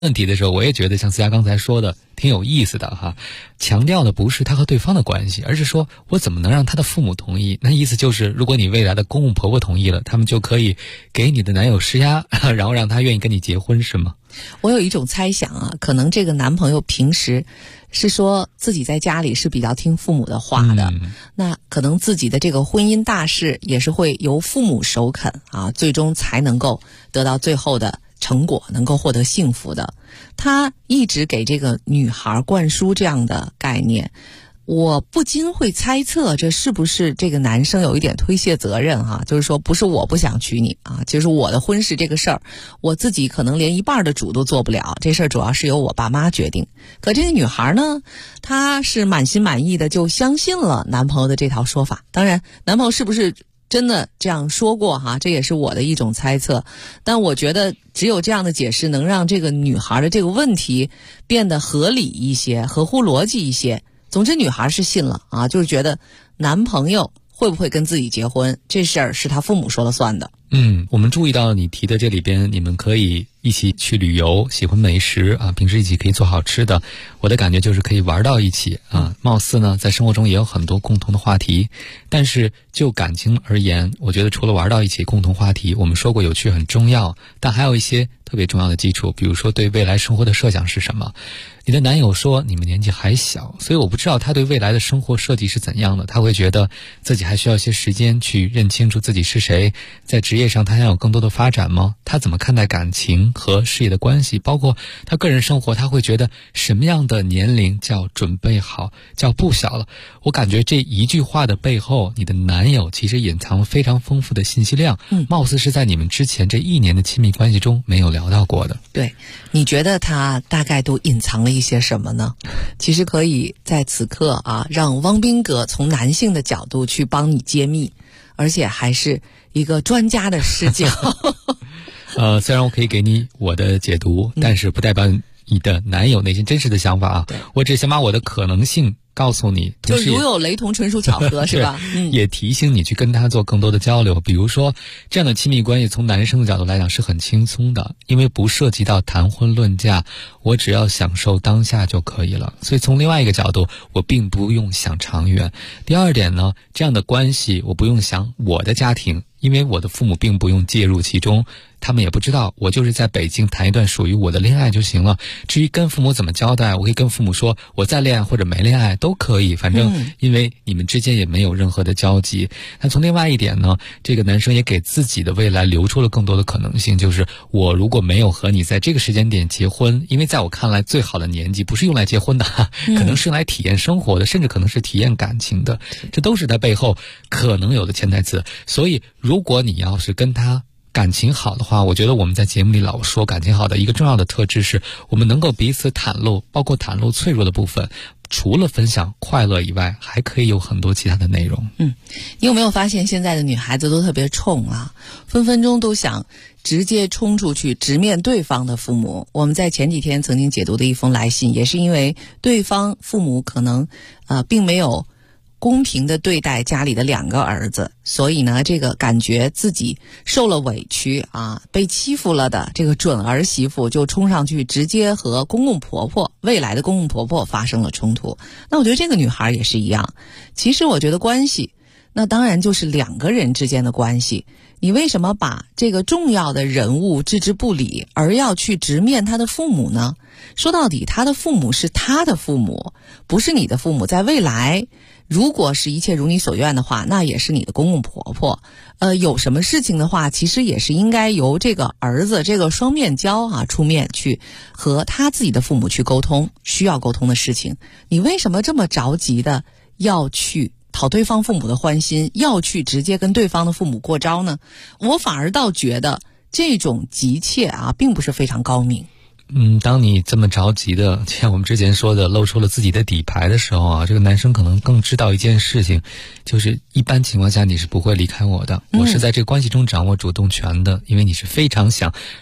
问题的时候，我也觉得像思佳刚才说的挺有意思的哈，强调的不是他和对方的关系，而是说我怎么能让他的父母同意。那意思就是如果你未来的公公婆婆同意了，他们就可以给你的男友施压，然后让他愿意跟你结婚，是吗？ 我有一种猜想啊，可能这个男朋友平时是说自己在家里是比较听父母的话的，那可能自己的这个婚姻大事也是会由父母首肯啊，最终才能够得到最后的成果，能够获得幸福的。他一直给这个女孩灌输这样的概念，我不禁会猜测这是不是这个男生有一点推卸责任哈，就是说不是我不想娶你啊，就是我的婚事这个事儿我自己可能连一半的主都做不了，这事儿主要是由我爸妈决定。可这个女孩呢，她是满心满意的就相信了男朋友的这套说法。当然男朋友是不是真的这样说过哈，这也是我的一种猜测，但我觉得只有这样的解释能让这个女孩的这个问题变得合理一些，合乎逻辑一些。总之女孩是信了啊，就是觉得男朋友会不会跟自己结婚这事儿是他父母说了算的。 我们注意到你提的这里边，你们可以一起去旅游，喜欢美食啊，平时一起可以做好吃的，我的感觉就是可以玩到一起啊。貌似呢在生活中也有很多共同的话题，但是就感情而言，我觉得除了玩到一起共同话题，我们说过有趣很重要，但还有一些特别重要的基础，比如说对未来生活的设想是什么。你的男友说你们年纪还小，所以我不知道他对未来的生活设计是怎样的，他会觉得自己还需要一些时间去认清楚自己是谁，在职业上他想有更多的发展吗？他怎么看待感情和事业的关系，包括他个人生活，他会觉得什么样的年龄叫准备好，叫不小了。我感觉这一句话的背后，你的男友其实隐藏了非常丰富的信息量，貌似是在你们之前这1年的亲密关系中没有聊到过的。 对，你觉得他大概都隐藏了一些什么呢？其实可以在此刻啊，让汪斌哥从男性的角度去帮你揭秘，而且还是一个专家的视角。 虽然我可以给你我的解读，但是不代表你的男友内心真实的想法啊。我只想把我的可能性告诉你， 就如有雷同纯属巧合是吧？ 也提醒你去跟他做更多的交流。比如说这样的亲密关系从男生的角度来讲是很轻松的，因为不涉及到谈婚论嫁，我只要享受当下就可以了。所以从另外一个角度，我并不用想长远。第二点呢，这样的关系我不用想我的家庭，因为我的父母并不用介入其中，他们也不知道，我就是在北京谈一段属于我的恋爱就行了。至于跟父母怎么交代，我可以跟父母说我在恋爱或者没恋爱都可以，反正因为你们之间也没有任何的交集。那从另外一点呢，这个男生也给自己的未来留出了更多的可能性，就是我如果没有和你在这个时间点结婚，因为在我看来最好的年纪不是用来结婚的，可能是用来体验生活的，甚至可能是体验感情的，这都是他背后可能有的潜台词。所以如果你要是跟他感情好的话，我觉得我们在节目里老说感情好的一个重要的特质是我们能够彼此袒露，包括袒露脆弱的部分，除了分享快乐以外，还可以有很多其他的内容。 你有没有发现现在的女孩子都特别冲啊，分分钟都想直接冲出去直面对方的父母。我们在前几天曾经解读的一封来信，也是因为对方父母可能并没有公平的对待家里的2个儿子，所以呢这个感觉自己受了委屈啊，被欺负了的这个准儿媳妇就冲上去直接和公公婆婆，未来的公公婆婆发生了冲突。那我觉得这个女孩也是一样，其实我觉得关系那当然就是2个人之间的关系，你为什么把这个重要的人物置之不理，而要去直面他的父母呢？说到底他的父母是他的父母，不是你的父母。在未来如果是一切如你所愿的话，那也是你的公公婆婆。有什么事情的话，其实也是应该由这个儿子这个双面胶啊出面去和他自己的父母去沟通需要沟通的事情。你为什么这么着急的要去讨对方父母的欢心，要去直接跟对方的父母过招呢？我反而倒觉得这种急切啊并不是非常高明。 当你这么着急的，像我们之前说的露出了自己的底牌的时候啊，这个男生可能更知道一件事情，就是一般情况下你是不会离开我的，我是在这个关系中掌握主动权的，因为你是非常想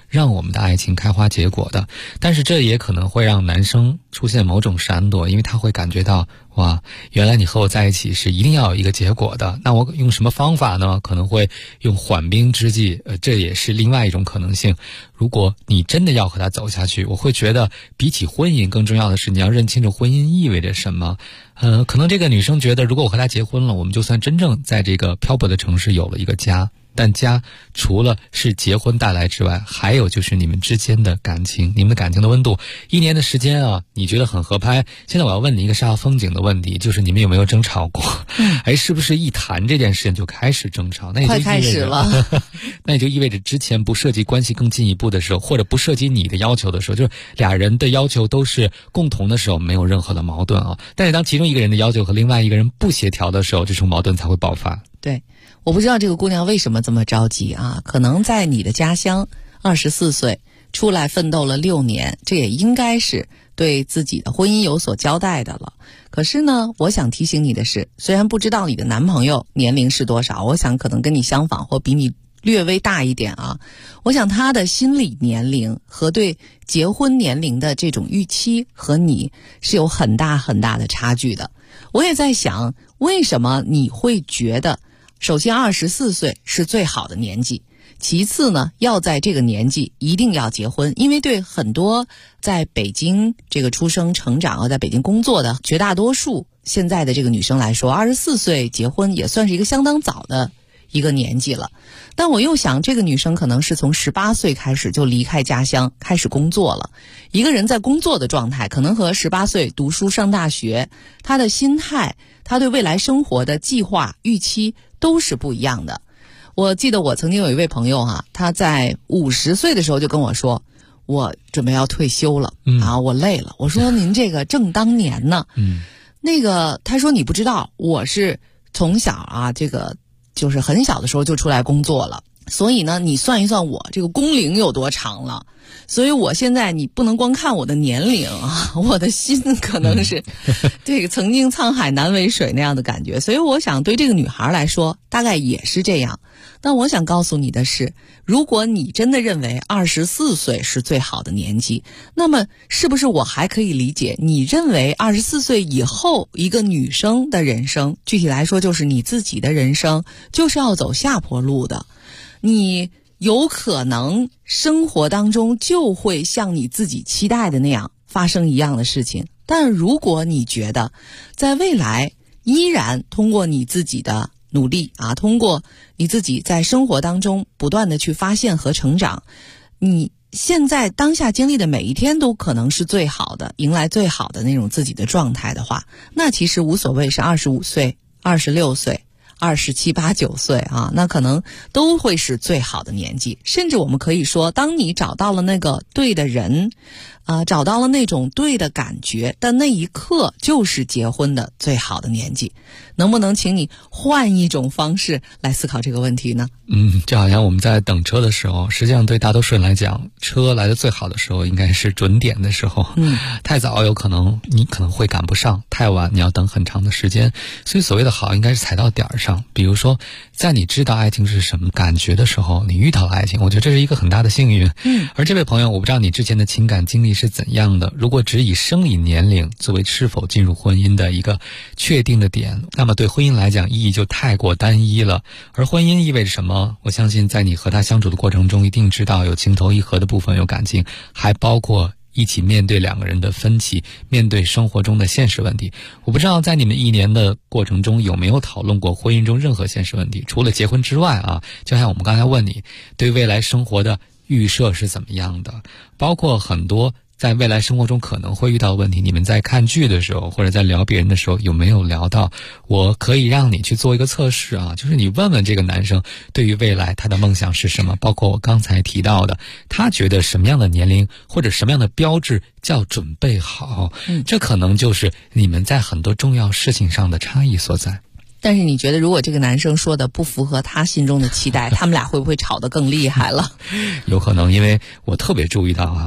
让我们的爱情开花结果的。但是这也可能会让男生出现某种闪躲，因为他会感觉到，哇，原来你和我在一起是一定要有一个结果的，那我用什么方法呢？可能会用缓兵之计，这也是另外一种可能性。如果你真的要和他走下去，我会觉得比起婚姻更重要的是你要认清楚婚姻意味着什么。可能这个女生觉得，如果我和他结婚了，我们就算真正在这个漂泊的城市有了一个家，但家除了是结婚带来之外，还有就是你们之间的感情，你们的感情的温度。1年的时间啊，你觉得很合拍。现在我要问你一个煞风景的问题，就是你们有没有争吵过？是不是一谈这件事情就开始争吵？那也就快开始了。 那也就意味着之前不涉及关系更进一步的时候，或者不涉及你的要求的时候，就是俩人的要求都是共同的时候，没有任何的矛盾啊。但是当其中一个人的要求和另外一个人不协调的时候，这种矛盾才会爆发。 对，我不知道这个姑娘为什么这么着急啊？可能在你的家乡，24岁出来奋斗了6年，这也应该是对自己的婚姻有所交代的了。可是呢，我想提醒你的是，虽然不知道你的男朋友年龄是多少，我想可能跟你相仿或比你略微大一点啊。我想他的心理年龄和对结婚年龄的这种预期和你是有很大很大的差距的。我也在想，为什么你会觉得首先24岁是最好的年纪，其次呢，要在这个年纪一定要结婚。因为对很多在北京这个出生成长在北京工作的绝大多数现在的这个女生来说，24岁结婚也算是一个相当早的一个年纪了。但我又想，这个女生可能是从18岁开始就离开家乡开始工作了。一个人在工作的状态可能和18岁读书上大学，他的心态，他对未来生活的计划预期都是不一样的。我记得我曾经有一位朋友他在50岁的时候就跟我说，我准备要退休了我累了。我说您这个正当年呢。那个他说你不知道，我是从小这个就是很小的时候就出来工作了，所以呢你算一算我这个工龄有多长了。所以我现在你不能光看我的年龄我的心可能是这个曾经沧海难为水那样的感觉。所以我想对这个女孩来说大概也是这样。但我想告诉你的是，如果你真的认为24岁是最好的年纪，那么是不是我还可以理解你认为24岁以后一个女生的人生，具体来说就是你自己的人生，就是要走下坡路的。你有可能生活当中就会像你自己期待的那样发生一样的事情。但如果你觉得在未来依然通过你自己的努力通过你自己在生活当中不断的去发现和成长，你现在当下经历的每一天都可能是最好的，迎来最好的那种自己的状态的话，那其实无所谓是25岁、26岁、27、8、9岁那可能都会是最好的年纪。甚至我们可以说，当你找到了那个对的人找到了那种对的感觉的那一刻，就是结婚的最好的年纪。能不能请你换一种方式来思考这个问题呢？ 就好像我们在等车的时候，实际上对大多数人来讲，车来的最好的时候应该是准点的时候。太早有可能你可能会赶不上，太晚你要等很长的时间。所以所谓的好应该是踩到点儿上。比如说在你知道爱情是什么感觉的时候，你遇到了爱情，我觉得这是一个很大的幸运。而这位朋友，我不知道你之前的情感经历是怎样的，如果只以生理年龄作为是否进入婚姻的一个确定的点，那么对婚姻来讲意义就太过单一了。而婚姻意味着什么？我相信在你和他相处的过程中，一定知道有情投意合的部分，有感情，还包括一起面对两个人的分歧，面对生活中的现实问题。我不知道在你们1年的过程中有没有讨论过婚姻中任何现实问题，除了结婚之外就像我们刚才问你对未来生活的预设是怎么样的，包括很多在未来生活中可能会遇到问题，你们在看剧的时候或者在聊别人的时候有没有聊到？我可以让你去做一个测试就是你问问这个男生对于未来他的梦想是什么，包括我刚才提到的他觉得什么样的年龄或者什么样的标志叫准备好。这可能就是你们在很多重要事情上的差异所在。 但是你觉得如果这个男生说的不符合他心中的期待，他们俩会不会吵得更厉害了？ 有可能，因为我特别注意到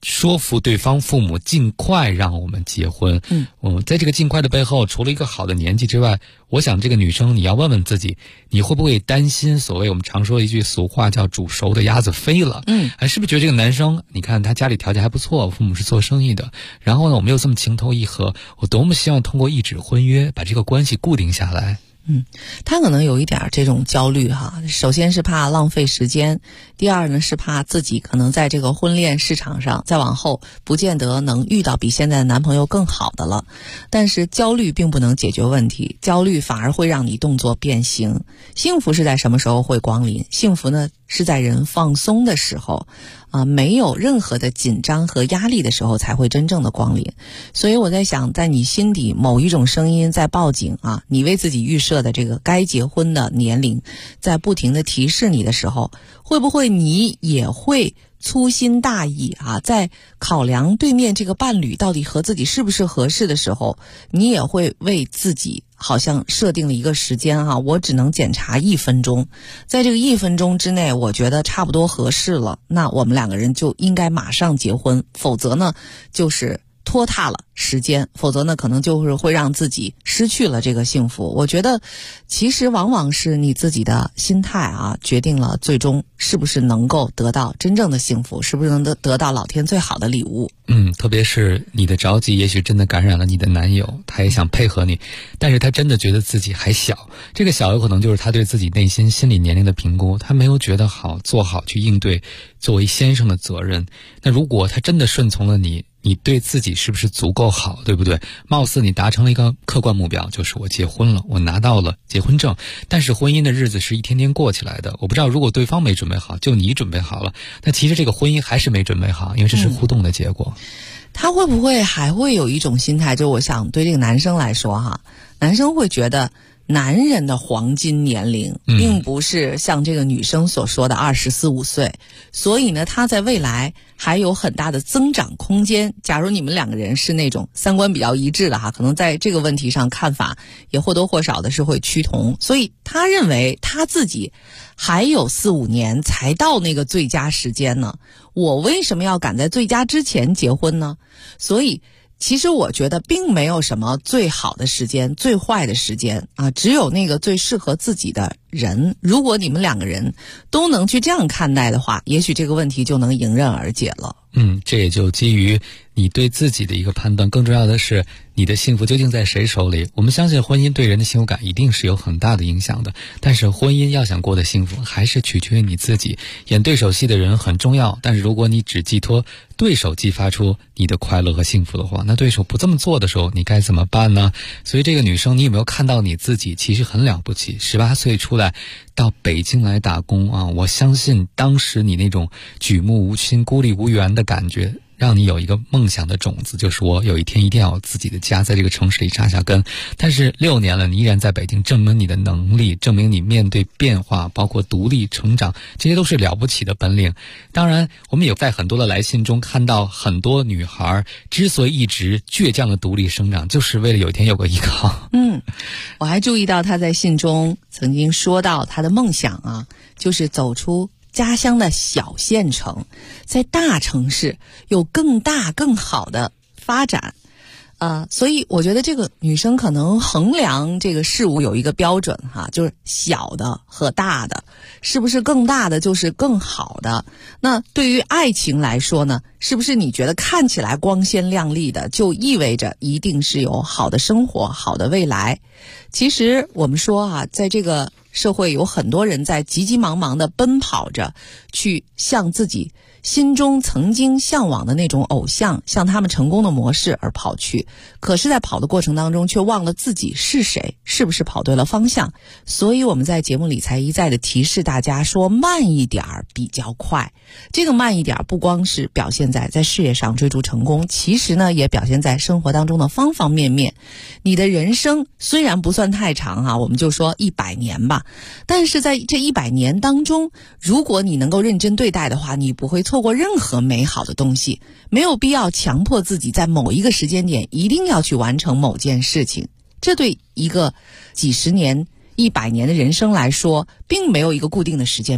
说服对方父母尽快让我们结婚。在这个尽快的背后，除了一个好的年纪之外，我想这个女生你要问问自己，你会不会担心所谓我们常说一句俗话叫煮熟的鸭子飞了？还是不是觉得这个男生，你看他家里条件还不错，父母是做生意的，然后呢我们又这么情投意合，我多么希望通过一纸婚约把这个关系固定下来。 他可能有一点这种焦虑哈，首先是怕浪费时间，第二呢是怕自己可能在这个婚恋市场上再往后不见得能遇到比现在的男朋友更好的了。但是焦虑并不能解决问题，焦虑反而会让你动作变形。幸福是在什么时候会光临？幸福呢是在人放松的时候没有任何的紧张和压力的时候才会真正的光临。所以我在想，在你心底某一种声音在报警你为自己预设的这个该结婚的年龄在不停的提示你的时候，会不会你也会粗心大意在考量对面这个伴侣到底和自己是不是合适的时候，你也会为自己好像设定了一个时间我只能检查1分钟，在这个1分钟之内我觉得差不多合适了，那我们两个人就应该马上结婚，否则呢就是拖沓了时间，否则呢可能就是会让自己失去了这个幸福。我觉得其实往往是你自己的心态决定了最终是不是能够得到真正的幸福，是不是能得到老天最好的礼物。 特别是你的着急也许真的感染了你的男友，他也想配合你，但是他真的觉得自己还小，这个小有可能就是他对自己内心心理年龄的评估，他没有觉得好做好去应对作为先生的责任。那如果他真的顺从了你对自己是不是足够好，对不对？貌似你达成了一个客观目标，就是我结婚了，我拿到了结婚证，但是婚姻的日子是一天天过起来的。我不知道如果对方没准备好，就你准备好了，那其实这个婚姻还是没准备好，因为这是互动的结果。 他会不会还会有一种心态，就我想对这个男生来说男生会觉得男人的黄金年龄并不是像这个女生所说的24、25岁，所以呢他在未来还有很大的增长空间。假如你们两个人是那种三观比较一致的可能在这个问题上看法也或多或少的是会趋同，所以他认为他自己还有4、5年才到那个最佳时间呢，我为什么要赶在最佳之前结婚呢？所以其实我觉得并没有什么最好的时间最坏的时间只有那个最适合自己的人。如果你们两个人都能去这样看待的话，也许这个问题就能迎刃而解了。 这也就基于你对自己的一个判断，更重要的是你的幸福究竟在谁手里。我们相信婚姻对人的幸福感一定是有很大的影响的，但是婚姻要想过得幸福还是取决于你自己。演对手戏的人很重要，但是如果你只寄托对手激发出你的快乐和幸福的话，那对手不这么做的时候你该怎么办呢？所以这个女生，你有没有看到你自己其实很了不起，18岁出来到北京来打工我相信当时你那种举目无亲孤立无援的感觉，让你有一个梦想的种子，就是我有一天一定要有自己的家，在这个城市里扎下根。但是6年了，你依然在北京，证明你的能力，证明你面对变化包括独立成长，这些都是了不起的本领。当然我们也在很多的来信中看到很多女孩之所以一直倔强的独立生长，就是为了有一天有个依靠。 我还注意到他在信中曾经说到他的梦想就是走出家乡的小县城，在大城市有更大更好的发展所以我觉得这个女生可能衡量这个事物有一个标准就是小的和大的，是不是更大的就是更好的。那对于爱情来说呢，是不是你觉得看起来光鲜亮丽的就意味着一定是有好的生活好的未来？其实我们说在这个社会有很多人在急急忙忙地奔跑着去向自己心中曾经向往的那种偶像，向他们成功的模式而跑去，可是在跑的过程当中却忘了自己是谁，是不是跑对了方向。所以我们在节目里才一再的提示大家说慢一点比较快。这个慢一点不光是表现在事业上追逐成功，其实呢也表现在生活当中的方方面面。你的人生虽然不算太长我们就说100年吧，但是在这100年当中，如果你能够认真对待的话，你不会错过任何美好的东西。没有必要强迫自己在某一个时间点一定要去完成某件事情，这对一个几十年100年的人生来说并没有一个固定的时间表。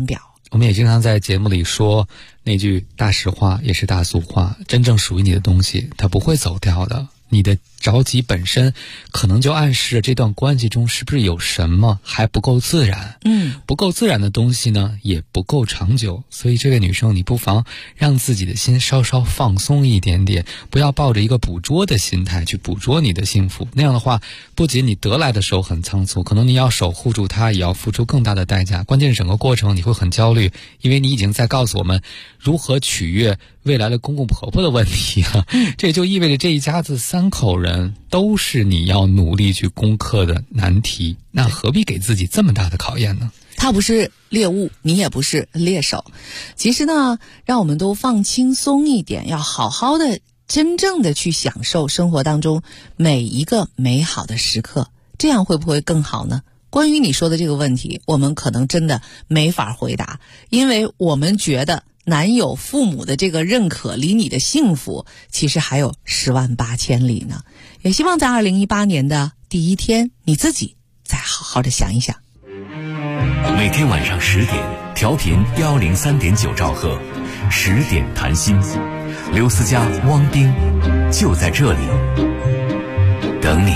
我们也经常在节目里说那句大实话也是大俗话，真正属于你的东西它不会走掉的。你的着急本身可能就暗示这段关系中是不是有什么还不够自然，不够自然的东西呢也不够长久。所以这位女生，你不妨让自己的心稍稍放松一点点，不要抱着一个捕捉的心态去捕捉你的幸福，那样的话不仅你得来的时候很仓促，可能你要守护住它也要付出更大的代价，关键是整个过程你会很焦虑，因为你已经在告诉我们如何取悦未来的公公婆婆的问题了。这就意味着这一家子3口人都是你要努力去攻克的难题，那何必给自己这么大的考验呢？ 他不是猎物，你也不是猎手。其实呢，让我们都放轻松一点，要好好的真正的去享受生活当中每一个美好的时刻，这样会不会更好呢？关于你说的这个问题，我们可能真的没法回答，因为我们觉得男友父母的这个认可离你的幸福其实还有108000里呢。也希望在2018年的第一天，你自己再好好的想一想。 每天晚上10点，调频103.9兆赫，10点谈心，刘思佳、汪冰就在这里等你。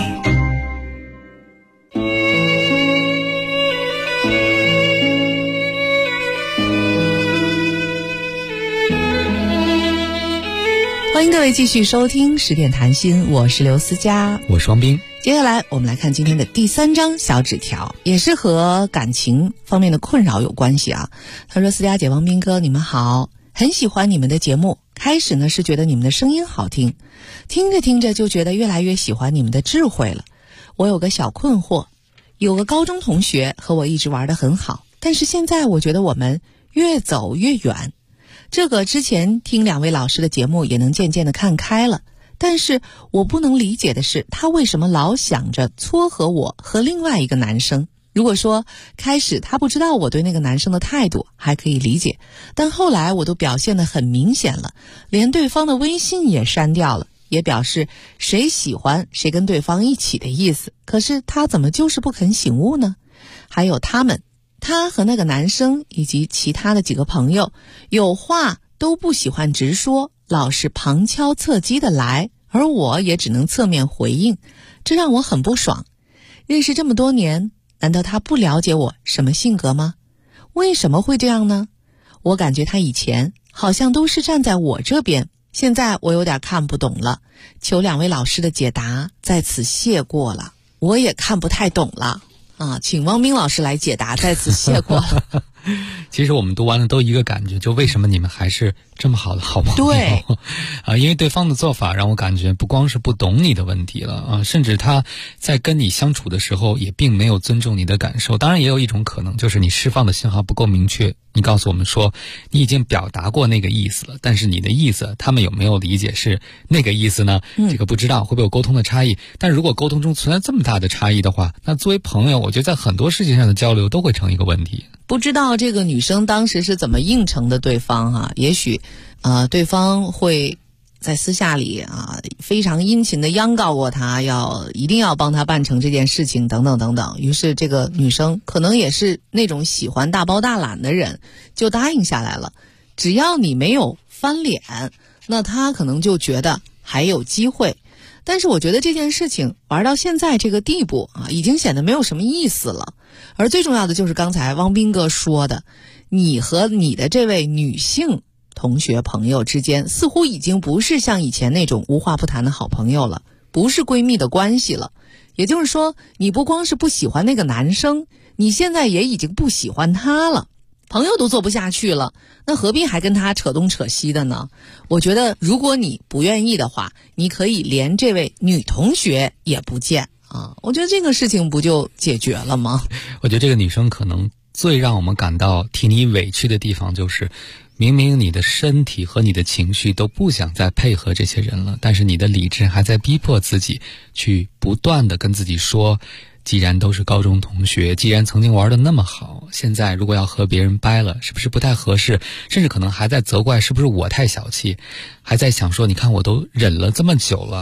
欢迎各位继续收听10点谈心，我是刘思佳， 我是汪冰。 接下来我们来看今天的第3张小纸条，也是和感情方面的困扰有关系啊。他说：思佳姐、汪冰哥，你们好，很喜欢你们的节目，开始呢是觉得你们的声音好听，听着听着就觉得越来越喜欢你们的智慧了。我有个小困惑，有个高中同学和我一直玩得很好，但是现在我觉得我们越走越远。这个之前听2位老师的节目也能渐渐的看开了，但是我不能理解的是，他为什么老想着撮合我和另外一个男生。如果说开始他不知道我对那个男生的态度还可以理解，但后来我都表现得很明显了，连对方的微信也删掉了，也表示谁喜欢谁跟对方一起的意思，可是他怎么就是不肯醒悟呢？还有他和那个男生以及其他的几个朋友有话都不喜欢直说，老是旁敲侧击的来，而我也只能侧面回应，这让我很不爽。认识这么多年，难道他不了解我什么性格吗？为什么会这样呢？我感觉他以前好像都是站在我这边，现在我有点看不懂了，求2位老师的解答，在此谢过了。我也看不太懂了啊，请汪冰老师来解答，在此谢过了。 其实我们读完了都一个感觉，就为什么你们还是这么好的好朋友？ 对因为对方的做法让我感觉不光是不懂你的问题了啊，甚至他在跟你相处的时候也并没有尊重你的感受。当然也有一种可能，就是你释放的信号不够明确，你告诉我们说你已经表达过那个意思了，但是你的意思他们有没有理解是那个意思呢？这个不知道，会不会有沟通的差异？但如果沟通中存在这么大的差异的话，那作为朋友，我觉得在很多事情上的交流都会成一个问题。 不知道这个女生当时是怎么应承的对方啊？也许对方会在私下里非常殷勤的央告过他，一定要帮他办成这件事情等等等等。于是这个女生可能也是那种喜欢大包大揽的人，就答应下来了。只要你没有翻脸，那他可能就觉得还有机会。但是我觉得这件事情玩到现在这个地步已经显得没有什么意思了。而最重要的就是刚才汪冰哥说的，你和你的这位女性同学朋友之间似乎已经不是像以前那种无话不谈的好朋友了，不是闺蜜的关系了。也就是说，你不光是不喜欢那个男生，你现在也已经不喜欢他了。朋友都做不下去了，那何必还跟他扯东扯西的呢？我觉得如果你不愿意的话，你可以连这位女同学也不见我觉得这个事情不就解决了吗？ 我觉得这个女生可能最让我们感到替你委屈的地方，就是明明你的身体和你的情绪都不想再配合这些人了，但是你的理智还在逼迫自己去不断的跟自己说，既然都是高中同学，既然曾经玩得那么好，现在如果要和别人掰了，是不是不太合适？甚至可能还在责怪是不是我太小气，还在想说你看我都忍了这么久了，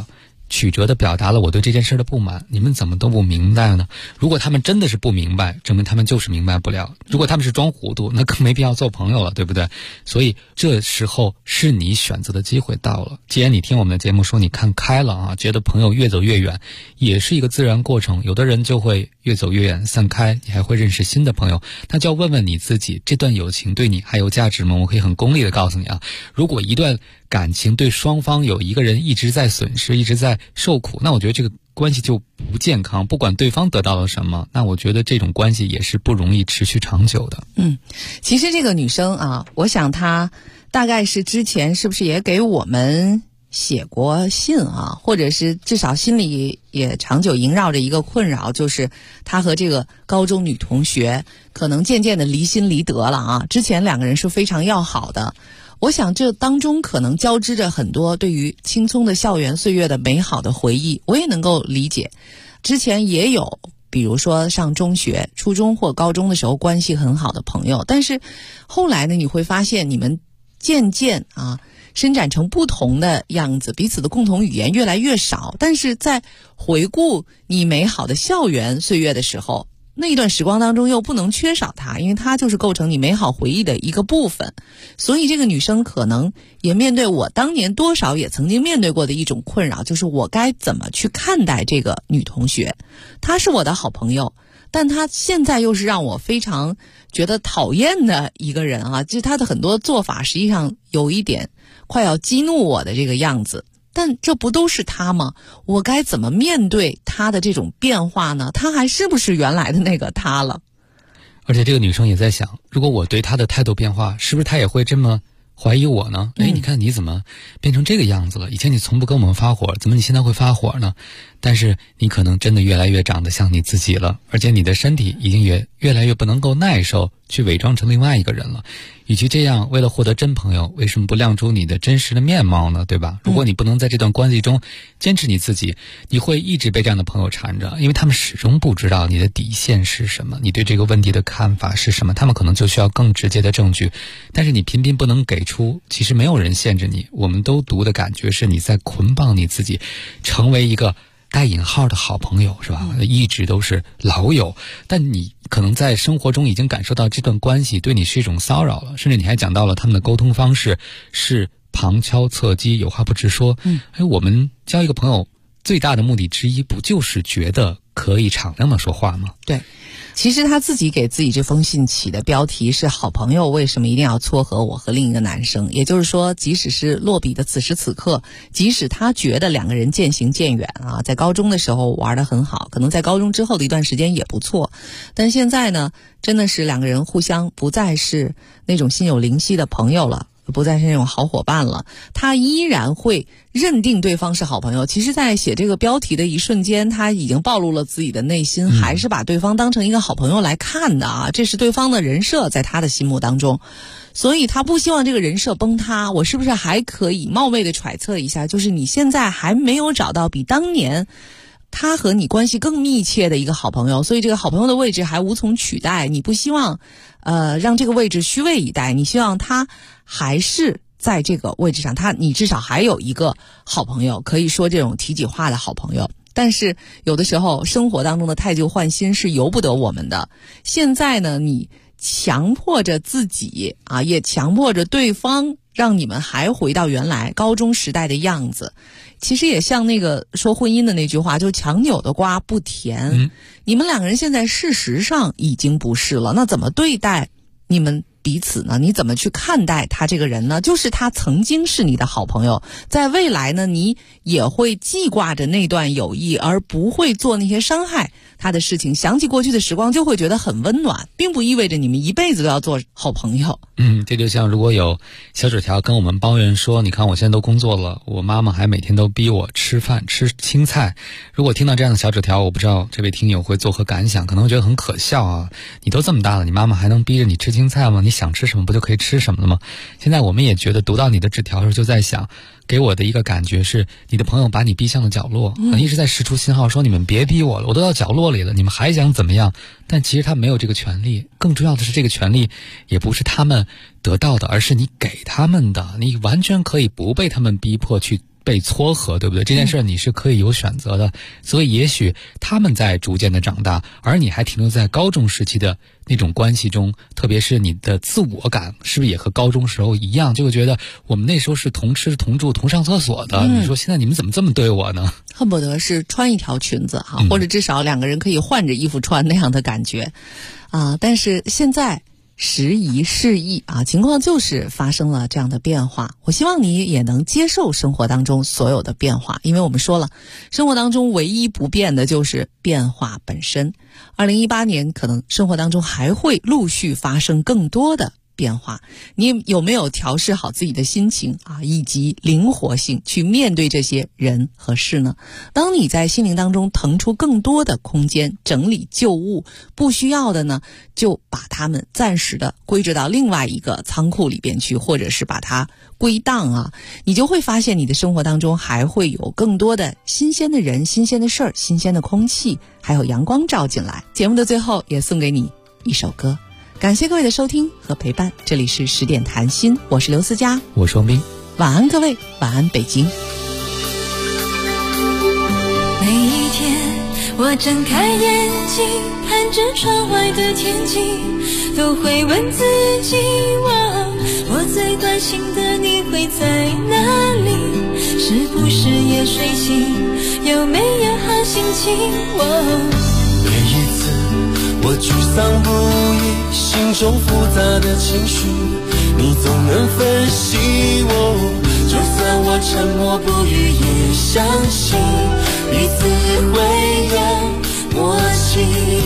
曲折地表达了我对这件事的不满，你们怎么都不明白呢？如果他们真的是不明白，证明他们就是明白不了；如果他们是装糊涂，那更没必要做朋友了，对不对？所以这时候是你选择的机会到了。既然你听我们的节目说你看开了啊，觉得朋友越走越远也是一个自然过程，有的人就会越走越远散开，你还会认识新的朋友，那就要问问你自己，这段友情对你还有价值吗？我可以很功利的告诉你啊，如果一段感情对双方有一个人一直在损失，一直在受苦，那我觉得这个关系就不健康，不管对方得到了什么，那我觉得这种关系也是不容易持续长久的。 其实这个女生啊，我想她大概是之前是不是也给我们写过信啊，或者是至少心里也长久萦绕着一个困扰，就是她和这个高中女同学可能渐渐的离心离德了啊。之前两个人是非常要好的，我想这当中可能交织着很多对于青葱的校园岁月的美好的回忆，我也能够理解。之前也有比如说上中学、初中或高中的时候关系很好的朋友，但是后来呢，你会发现你们渐渐伸展成不同的样子，彼此的共同语言越来越少，但是在回顾你美好的校园岁月的时候，那一段时光当中又不能缺少它，因为它就是构成你美好回忆的一个部分。所以这个女生可能也面对我当年多少也曾经面对过的一种困扰，就是我该怎么去看待这个女同学。她是我的好朋友，但她现在又是让我非常觉得讨厌的一个人啊，就是她的很多做法实际上有一点快要激怒我的这个样子。但这不都是他吗？我该怎么面对他的这种变化呢？他还是不是原来的那个他了？ 而且这个女生也在想，如果我对他的态度变化，是不是他也会这么怀疑我呢？你看你怎么变成这个样子了？以前你从不跟我们发火，怎么你现在会发火呢？但是你可能真的越来越长得像你自己了，而且你的身体已经也越来越不能够耐受去伪装成另外一个人了。与其这样，为了获得真朋友，为什么不亮出你的真实的面貌呢？对吧？如果你不能在这段关系中坚持你自己，你会一直被这样的朋友缠着，因为他们始终不知道你的底线是什么，你对这个问题的看法是什么，他们可能就需要更直接的证据，但是你偏偏不能给出。其实没有人限制你，我们都读的感觉是你在捆绑你自己，成为一个带引号的好朋友，是吧？一直都是老友，但你可能在生活中已经感受到这段关系对你是一种骚扰了，甚至你还讲到了他们的沟通方式是旁敲侧击，有话不直说。我们交一个朋友最大的目的之一，不就是觉得可以敞亮的说话吗？ 对。其实他自己给自己这封信起的标题是好朋友为什么一定要撮合我和另一个男生，也就是说即使是落笔的此时此刻，即使他觉得两个人渐行渐远在高中的时候玩得很好，可能在高中之后的一段时间也不错，但现在呢真的是两个人互相不再是那种心有灵犀的朋友了，不再是那种好伙伴了，他依然会认定对方是好朋友。其实在写这个标题的一瞬间，他已经暴露了自己的内心，还是把对方当成一个好朋友来看的这是对方的人设在他的心目当中，所以他不希望这个人设崩塌。我是不是还可以冒昧的揣测一下，就是你现在还没有找到比当年他和你关系更密切的一个好朋友，所以这个好朋友的位置还无从取代，你不希望让这个位置虚位以待，你希望他还是在这个位置上，你至少还有一个好朋友，可以说这种体己化的好朋友。但是有的时候生活当中的太旧换新是由不得我们的。现在呢，你强迫着自己也强迫着对方，让你们还回到原来高中时代的样子。其实也像那个说婚姻的那句话，就强扭的瓜不甜。你们两个人现在事实上已经不是了，那怎么对待你们彼此呢？你怎么去看待他这个人呢？就是他曾经是你的好朋友，在未来呢，你也会记挂着那段友谊，而不会做那些伤害他的事情。想起过去的时光就会觉得很温暖，并不意味着你们一辈子都要做好朋友。 这就像如果有小纸条跟我们抱怨说，你看我现在都工作了，我妈妈还每天都逼我吃饭吃青菜。如果听到这样的小纸条，我不知道这位听友会作何感想，可能会觉得很可笑你都这么大了，你妈妈还能逼着你吃青菜吗？你想吃什么不就可以吃什么了吗？现在我们也觉得读到你的纸条的时候就在想，给我的一个感觉是你的朋友把你逼向了角落，一直在释出信号说你们别逼我了，我都到角落里了，你们还想怎么样？但其实他没有这个权利，更重要的是这个权利也不是他们得到的，而是你给他们的，你完全可以不被他们逼迫去被撮合，对不对？这件事你是可以有选择的，所以也许他们在逐渐的长大，而你还停留在高中时期的那种关系中，特别是你的自我感是不是也和高中时候一样，就会觉得我们那时候是同吃同住同上厕所的，你说现在你们怎么这么对我呢？ 恨不得是穿一条裙子哈，或者至少两个人可以换着衣服穿那样的感觉啊。但是现在时移世易啊，情况就是发生了这样的变化。我希望你也能接受生活当中所有的变化，因为我们说了，生活当中唯一不变的就是变化本身。2018年可能生活当中还会陆续发生更多的变化，你有没有调试好自己的心情啊，以及灵活性去面对这些人和事呢？当你在心灵当中腾出更多的空间，整理旧物，不需要的呢，就把它们暂时的归置到另外一个仓库里边去，或者是把它归档啊，你就会发现你的生活当中还会有更多的新鲜的人、新鲜的事儿、新鲜的空气，还有阳光照进来。节目的最后也送给你一首歌。感谢各位的收听和陪伴，这里是10点谈心，我是刘思佳， 我是王斌， 晚安各位，晚安北京。 每一天我睁开眼睛，看着窗外的天气，都会问自己，我最关心的你会在哪里？是不是也睡醒？有没有好心情？ 每一次我沮丧不已，心中复杂的情绪，你总能分析我。就算我沉默不语，也相信彼此会有默契。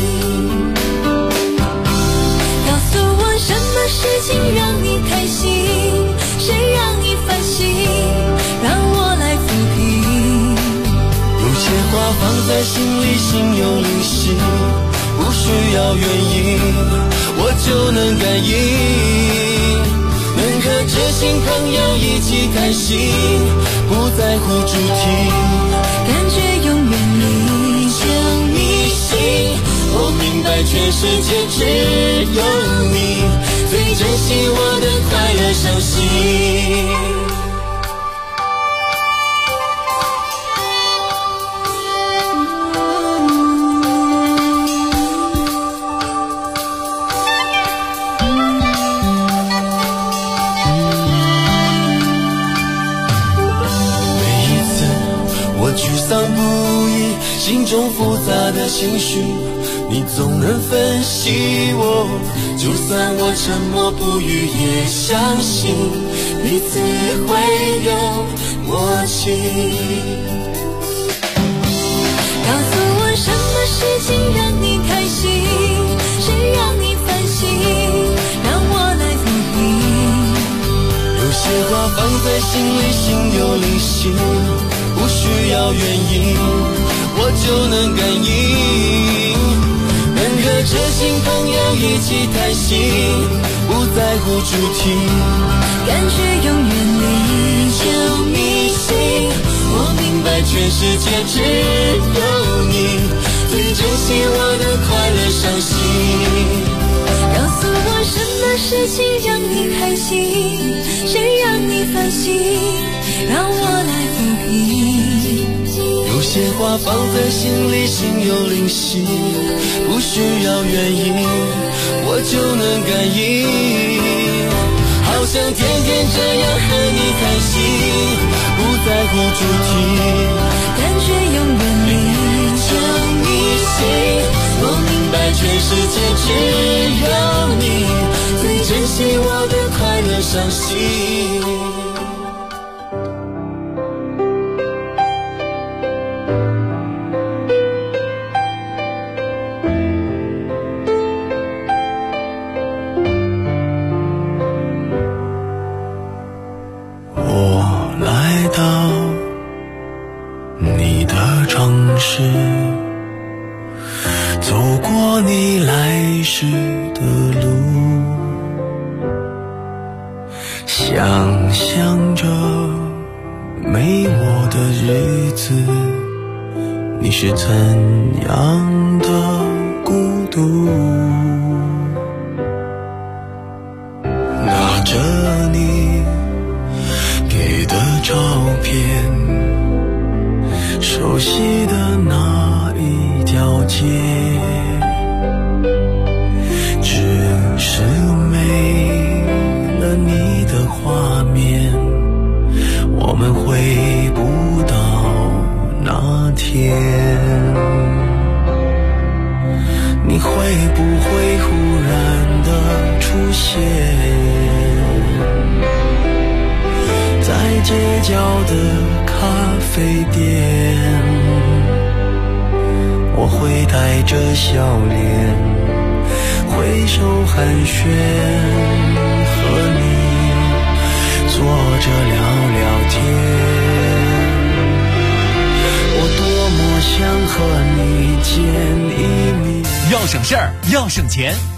告诉我什么事情让你开心，谁让你烦心，让我来抚平。 有些话放在心里，心有灵犀，不需要原因，我就能感应。能和知心朋友一起开心，不在乎主题， 感觉永远你就迷信。我明白全世界只有你最珍惜我的快乐伤心。心中复杂的情绪，你总能分析我。就算我沉默不语，也相信彼此会有默契。 告诉我什么事情让你开心，谁让你烦心，让我来抚平。 有些话放在心里，心有灵犀，不需要原因，我就能感应。能和知心朋友一起开心，不在乎主题， 感觉永远你就迷信。我明白全世界只有你最珍惜我的快乐伤心。 告诉我什么事情让你开心，谁让你烦心，让我来抚平。 有些话放在心里，心有灵犀，不需要原因，我就能感应。好想天天这样和你开心，不在乎主题， 感觉永远你就迷信。我明白全世界只有你最珍惜我的快乐伤心。走过你来时的路，想象着没我的日子，你是怎样的孤独。拿着你给的照片， 悉的那一条街，只是没了你的画面，我们回不到那天。你会不会忽然的出现在街角的咖啡店？我会带着笑脸挥手寒暄，和你坐着聊聊天。我多么想和你见一面。 要省事儿，要省钱，